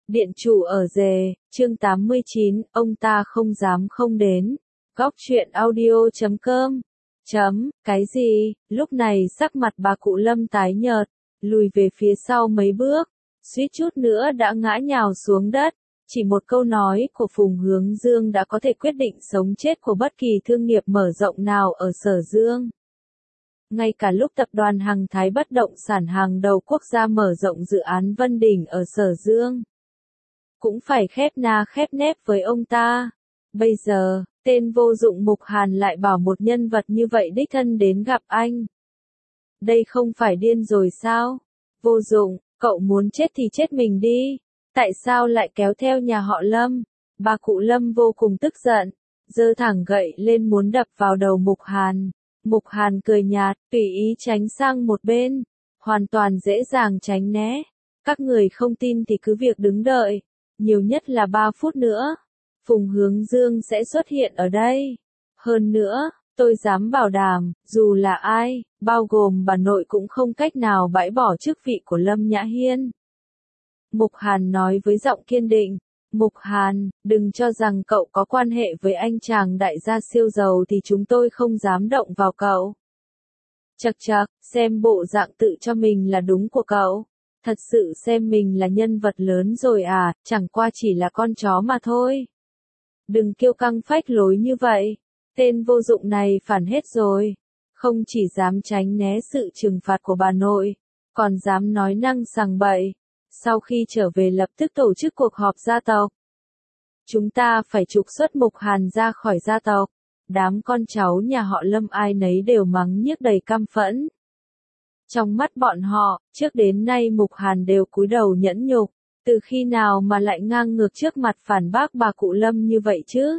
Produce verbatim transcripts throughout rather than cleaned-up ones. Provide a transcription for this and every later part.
Điện chủ ở rề, chương tám mươi chín, ông ta không dám không đến. Góc truyện audio chấm com. Chấm, cái gì? Lúc này sắc mặt bà cụ Lâm tái nhợt, lùi về phía sau mấy bước, suýt chút nữa đã ngã nhào xuống đất. Chỉ một câu nói của Phùng Hướng Dương đã có thể quyết định sống chết của bất kỳ thương nghiệp mở rộng nào ở Sở Dương. Ngay cả lúc tập đoàn Hằng Thái bất động sản hàng đầu quốc gia mở rộng dự án Vân Đỉnh ở Sở Dương, cũng phải khép na khép nép với ông ta. Bây giờ, tên vô dụng Mục Hàn lại bảo một nhân vật như vậy đích thân đến gặp anh. Đây không phải điên rồi sao? Vô dụng, cậu muốn chết thì chết mình đi. Tại sao lại kéo theo nhà họ Lâm? Bà cụ Lâm vô cùng tức giận, giơ thẳng gậy lên muốn đập vào đầu Mục Hàn. Mục Hàn cười nhạt, tùy ý tránh sang một bên, hoàn toàn dễ dàng tránh né. Các người không tin thì cứ việc đứng đợi, nhiều nhất là ba phút nữa, Phùng Hướng Dương sẽ xuất hiện ở đây. Hơn nữa, tôi dám bảo đảm, dù là ai, bao gồm bà nội cũng không cách nào bãi bỏ chức vị của Lâm Nhã Hiên. Mục Hàn nói với giọng kiên định. Mục Hàn, đừng cho rằng cậu có quan hệ với anh chàng đại gia siêu giàu thì chúng tôi không dám động vào cậu. Chậc chậc, xem bộ dạng tự cho mình là đúng của cậu. Thật sự xem mình là nhân vật lớn rồi à, chẳng qua chỉ là con chó mà thôi. Đừng kiêu căng phách lối như vậy. Tên vô dụng này phản hết rồi. Không chỉ dám tránh né sự trừng phạt của bà nội, còn dám nói năng sằng bậy. Sau khi trở về lập tức tổ chức cuộc họp gia tộc. Chúng ta phải trục xuất Mục Hàn ra khỏi gia tộc. Đám con cháu nhà họ Lâm ai nấy đều mắng nhiếc đầy căm phẫn. Trong mắt bọn họ, trước đến nay Mục Hàn đều cúi đầu nhẫn nhục, từ khi nào mà lại ngang ngược trước mặt phản bác bà cụ Lâm như vậy chứ?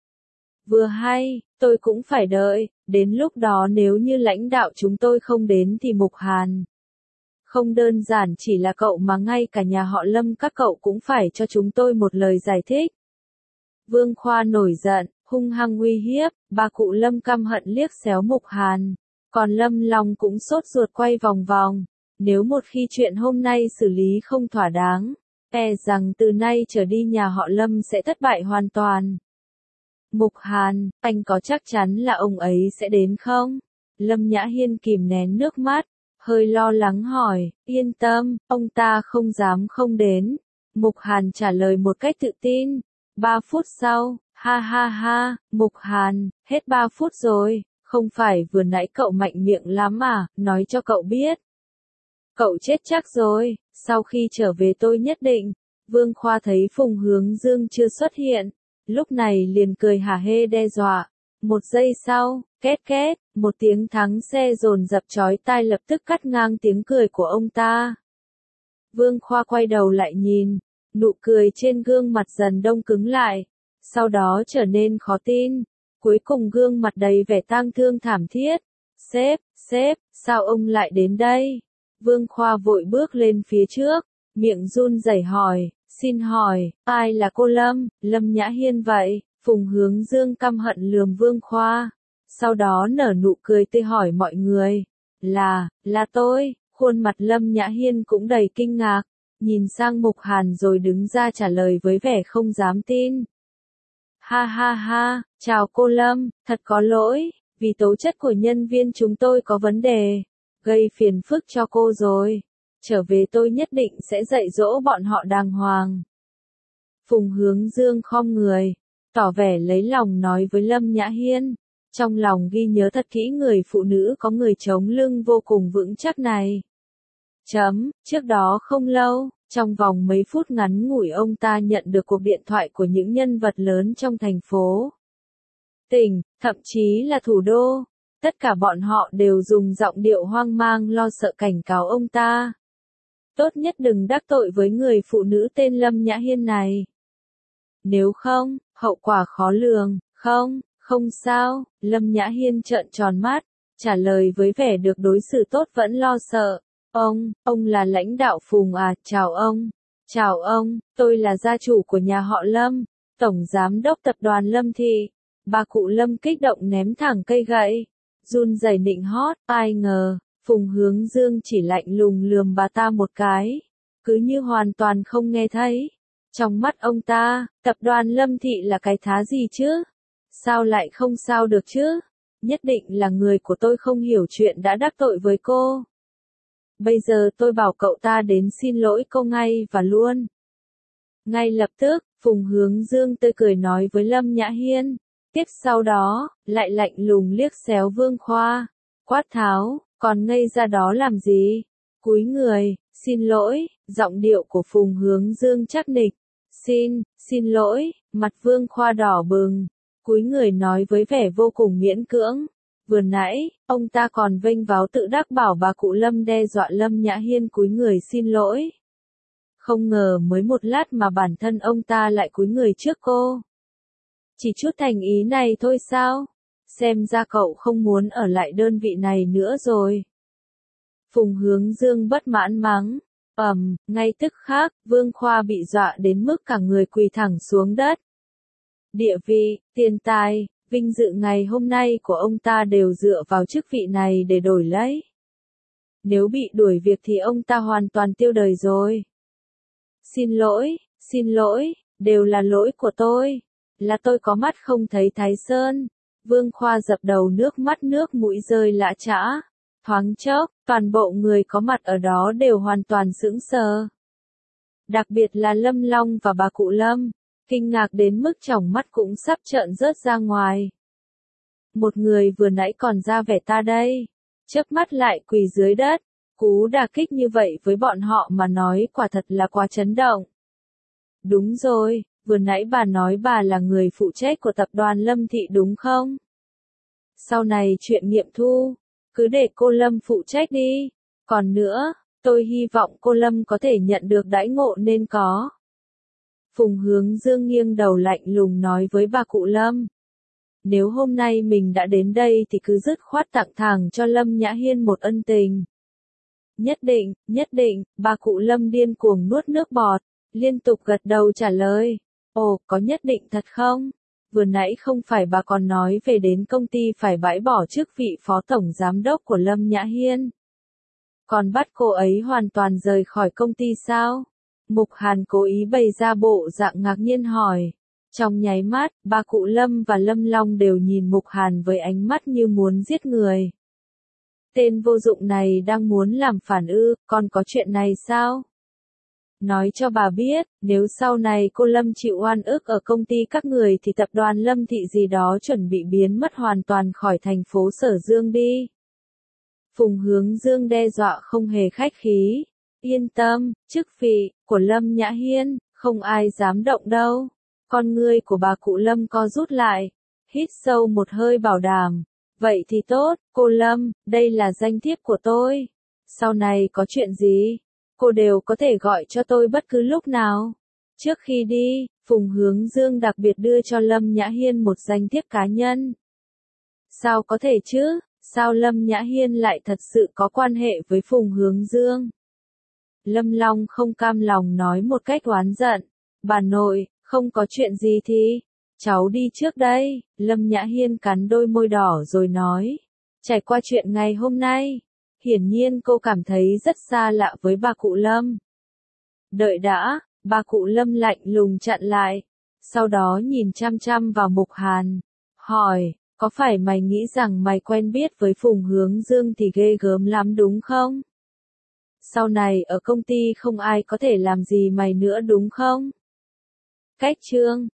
Vừa hay, tôi cũng phải đợi, đến lúc đó nếu như lãnh đạo chúng tôi không đến thì Mục Hàn. Không đơn giản chỉ là cậu mà ngay cả nhà họ Lâm các cậu cũng phải cho chúng tôi một lời giải thích. Vương Khoa nổi giận, hung hăng uy hiếp, bà cụ Lâm căm hận liếc xéo Mục Hàn. Còn Lâm Long cũng sốt ruột quay vòng vòng. Nếu một khi chuyện hôm nay xử lý không thỏa đáng, e rằng từ nay trở đi nhà họ Lâm sẽ thất bại hoàn toàn. Mục Hàn, anh có chắc chắn là ông ấy sẽ đến không? Lâm Nhã Hiên kìm nén nước mắt, hơi lo lắng hỏi, yên tâm, ông ta không dám không đến. Mục Hàn trả lời một cách tự tin. Ba phút sau, ha ha ha, Mục Hàn, hết ba phút rồi. Không phải vừa nãy cậu mạnh miệng lắm à, nói cho cậu biết. Cậu chết chắc rồi, sau khi trở về tôi nhất định. Vương Khoa thấy Phùng Hướng Dương chưa xuất hiện, lúc này liền cười hả hê đe dọa. Một giây sau, két két, một tiếng thắng xe dồn dập chói tai lập tức cắt ngang tiếng cười của ông ta. Vương Khoa quay đầu lại nhìn, nụ cười trên gương mặt dần đông cứng lại, sau đó trở nên khó tin. Cuối cùng gương mặt đầy vẻ tang thương thảm thiết. Sếp, sếp, sao ông lại đến đây? Vương Khoa vội bước lên phía trước, miệng run rẩy hỏi, xin hỏi, ai là cô Lâm, Lâm Nhã Hiên vậy? Phùng Hướng Dương căm hận lườm Vương Khoa, sau đó nở nụ cười tươi hỏi mọi người, là, là tôi. Khuôn mặt Lâm Nhã Hiên cũng đầy kinh ngạc, nhìn sang Mục Hàn rồi đứng ra trả lời với vẻ không dám tin. Ha ha ha, chào cô Lâm, thật có lỗi, vì tố chất của nhân viên chúng tôi có vấn đề, gây phiền phức cho cô rồi. Trở về tôi nhất định sẽ dạy dỗ bọn họ đàng hoàng. Phùng Hướng Dương khom người, tỏ vẻ lấy lòng nói với Lâm Nhã Hiên, trong lòng ghi nhớ thật kỹ người phụ nữ có người chống lưng vô cùng vững chắc này. Chấm, trước đó không lâu, trong vòng mấy phút ngắn ngủi ông ta nhận được cuộc điện thoại của những nhân vật lớn trong thành phố, tỉnh, thậm chí là thủ đô. Tất cả bọn họ đều dùng giọng điệu hoang mang lo sợ cảnh cáo ông ta. Tốt nhất đừng đắc tội với người phụ nữ tên Lâm Nhã Hiên này. Nếu không, hậu quả khó lường. Không, không sao, Lâm Nhã Hiên trợn tròn mắt, trả lời với vẻ được đối xử tốt vẫn lo sợ. Ông, ông là lãnh đạo Phùng à, chào ông. Chào ông, tôi là gia chủ của nhà họ Lâm, tổng giám đốc tập đoàn Lâm Thị. Bà cụ Lâm kích động ném thẳng cây gậy, run rẩy nịnh hót, ai ngờ, Phùng Hướng Dương chỉ lạnh lùng lườm bà ta một cái, cứ như hoàn toàn không nghe thấy. Trong mắt ông ta, tập đoàn Lâm Thị là cái thá gì chứ? Sao lại không sao được chứ? Nhất định là người của tôi không hiểu chuyện đã đắc tội với cô. Bây giờ tôi bảo cậu ta đến xin lỗi cô ngay và luôn. Ngay lập tức, Phùng Hướng Dương tươi cười nói với Lâm Nhã Hiên. Tiếp sau đó, lại lạnh lùng liếc xéo Vương Khoa. Quát tháo, còn ngây ra đó làm gì? Cúi người, xin lỗi, giọng điệu của Phùng Hướng Dương chắc nịch. Xin, xin lỗi, mặt Vương Khoa đỏ bừng. Cúi người nói với vẻ vô cùng miễn cưỡng. Vừa nãy, ông ta còn vênh váo tự đắc bảo bà cụ Lâm đe dọa Lâm Nhã Hiên cúi người xin lỗi. Không ngờ mới một lát mà bản thân ông ta lại cúi người trước cô. Chỉ chút thành ý này thôi sao? Xem ra cậu không muốn ở lại đơn vị này nữa rồi. Phùng Hướng Dương bất mãn mắng. Ầm, ngay tức khắc, Vương Khoa bị dọa đến mức cả người quỳ thẳng xuống đất. Địa vị, tiền tài, vinh dự ngày hôm nay của ông ta đều dựa vào chức vị này để đổi lấy. Nếu bị đuổi việc thì ông ta hoàn toàn tiêu đời rồi. Xin lỗi, xin lỗi, đều là lỗi của tôi. Là tôi có mắt không thấy Thái Sơn. Vương Khoa dập đầu nước mắt nước mũi rơi lã chã. Thoáng chốc, toàn bộ người có mặt ở đó đều hoàn toàn sững sờ. Đặc biệt là Lâm Long và bà cụ Lâm, kinh ngạc đến mức tròng mắt cũng sắp trợn rớt ra ngoài. Một người vừa nãy còn ra vẻ ta đây, chớp mắt lại quỳ dưới đất. Cú đả kích như vậy với bọn họ mà nói quả thật là quá chấn động. Đúng rồi, vừa nãy bà nói bà là người phụ trách của tập đoàn Lâm Thị đúng không? Sau này chuyện nghiệm thu, cứ để cô Lâm phụ trách đi. Còn nữa, tôi hy vọng cô Lâm có thể nhận được đãi ngộ nên có. Phùng Hướng Dương nghiêng đầu lạnh lùng nói với bà cụ Lâm. Nếu hôm nay mình đã đến đây thì cứ dứt khoát tặng thẳng cho Lâm Nhã Hiên một ân tình. Nhất định, nhất định, bà cụ Lâm điên cuồng nuốt nước bọt, liên tục gật đầu trả lời. Ồ, có nhất định thật không? Vừa nãy không phải bà còn nói về đến công ty phải bãi bỏ chức vị phó tổng giám đốc của Lâm Nhã Hiên. Còn bắt cô ấy hoàn toàn rời khỏi công ty sao? Mục Hàn cố ý bày ra bộ dạng ngạc nhiên hỏi. Trong nháy mắt, bà cụ Lâm và Lâm Long đều nhìn Mục Hàn với ánh mắt như muốn giết người. Tên vô dụng này đang muốn làm phản ư, còn có chuyện này sao? Nói cho bà biết, nếu sau này cô Lâm chịu oan ức ở công ty các người thì tập đoàn Lâm Thị gì đó chuẩn bị biến mất hoàn toàn khỏi thành phố Sở Dương đi. Phùng Hướng Dương đe dọa không hề khách khí. Yên tâm, chức vị của Lâm Nhã Hiên, không ai dám động đâu. Con ngươi của bà cụ Lâm co rút lại, hít sâu một hơi bảo đảm. Vậy thì tốt, cô Lâm, đây là danh thiếp của tôi. Sau này có chuyện gì, cô đều có thể gọi cho tôi bất cứ lúc nào. Trước khi đi, Phùng Hướng Dương đặc biệt đưa cho Lâm Nhã Hiên một danh thiếp cá nhân. Sao có thể chứ, sao Lâm Nhã Hiên lại thật sự có quan hệ với Phùng Hướng Dương? Lâm Long không cam lòng nói một cách oán giận. Bà nội, không có chuyện gì thì, cháu đi trước đây. Lâm Nhã Hiên cắn đôi môi đỏ rồi nói. Trải qua chuyện ngày hôm nay, hiển nhiên cô cảm thấy rất xa lạ với bà cụ Lâm. Đợi đã, bà cụ Lâm lạnh lùng chặn lại. Sau đó nhìn chăm chăm vào Mục Hàn. Hỏi, có phải mày nghĩ rằng mày quen biết với Phùng Hướng Dương thì ghê gớm lắm đúng không? Sau này ở công ty không ai có thể làm gì mày nữa đúng không? Cách chương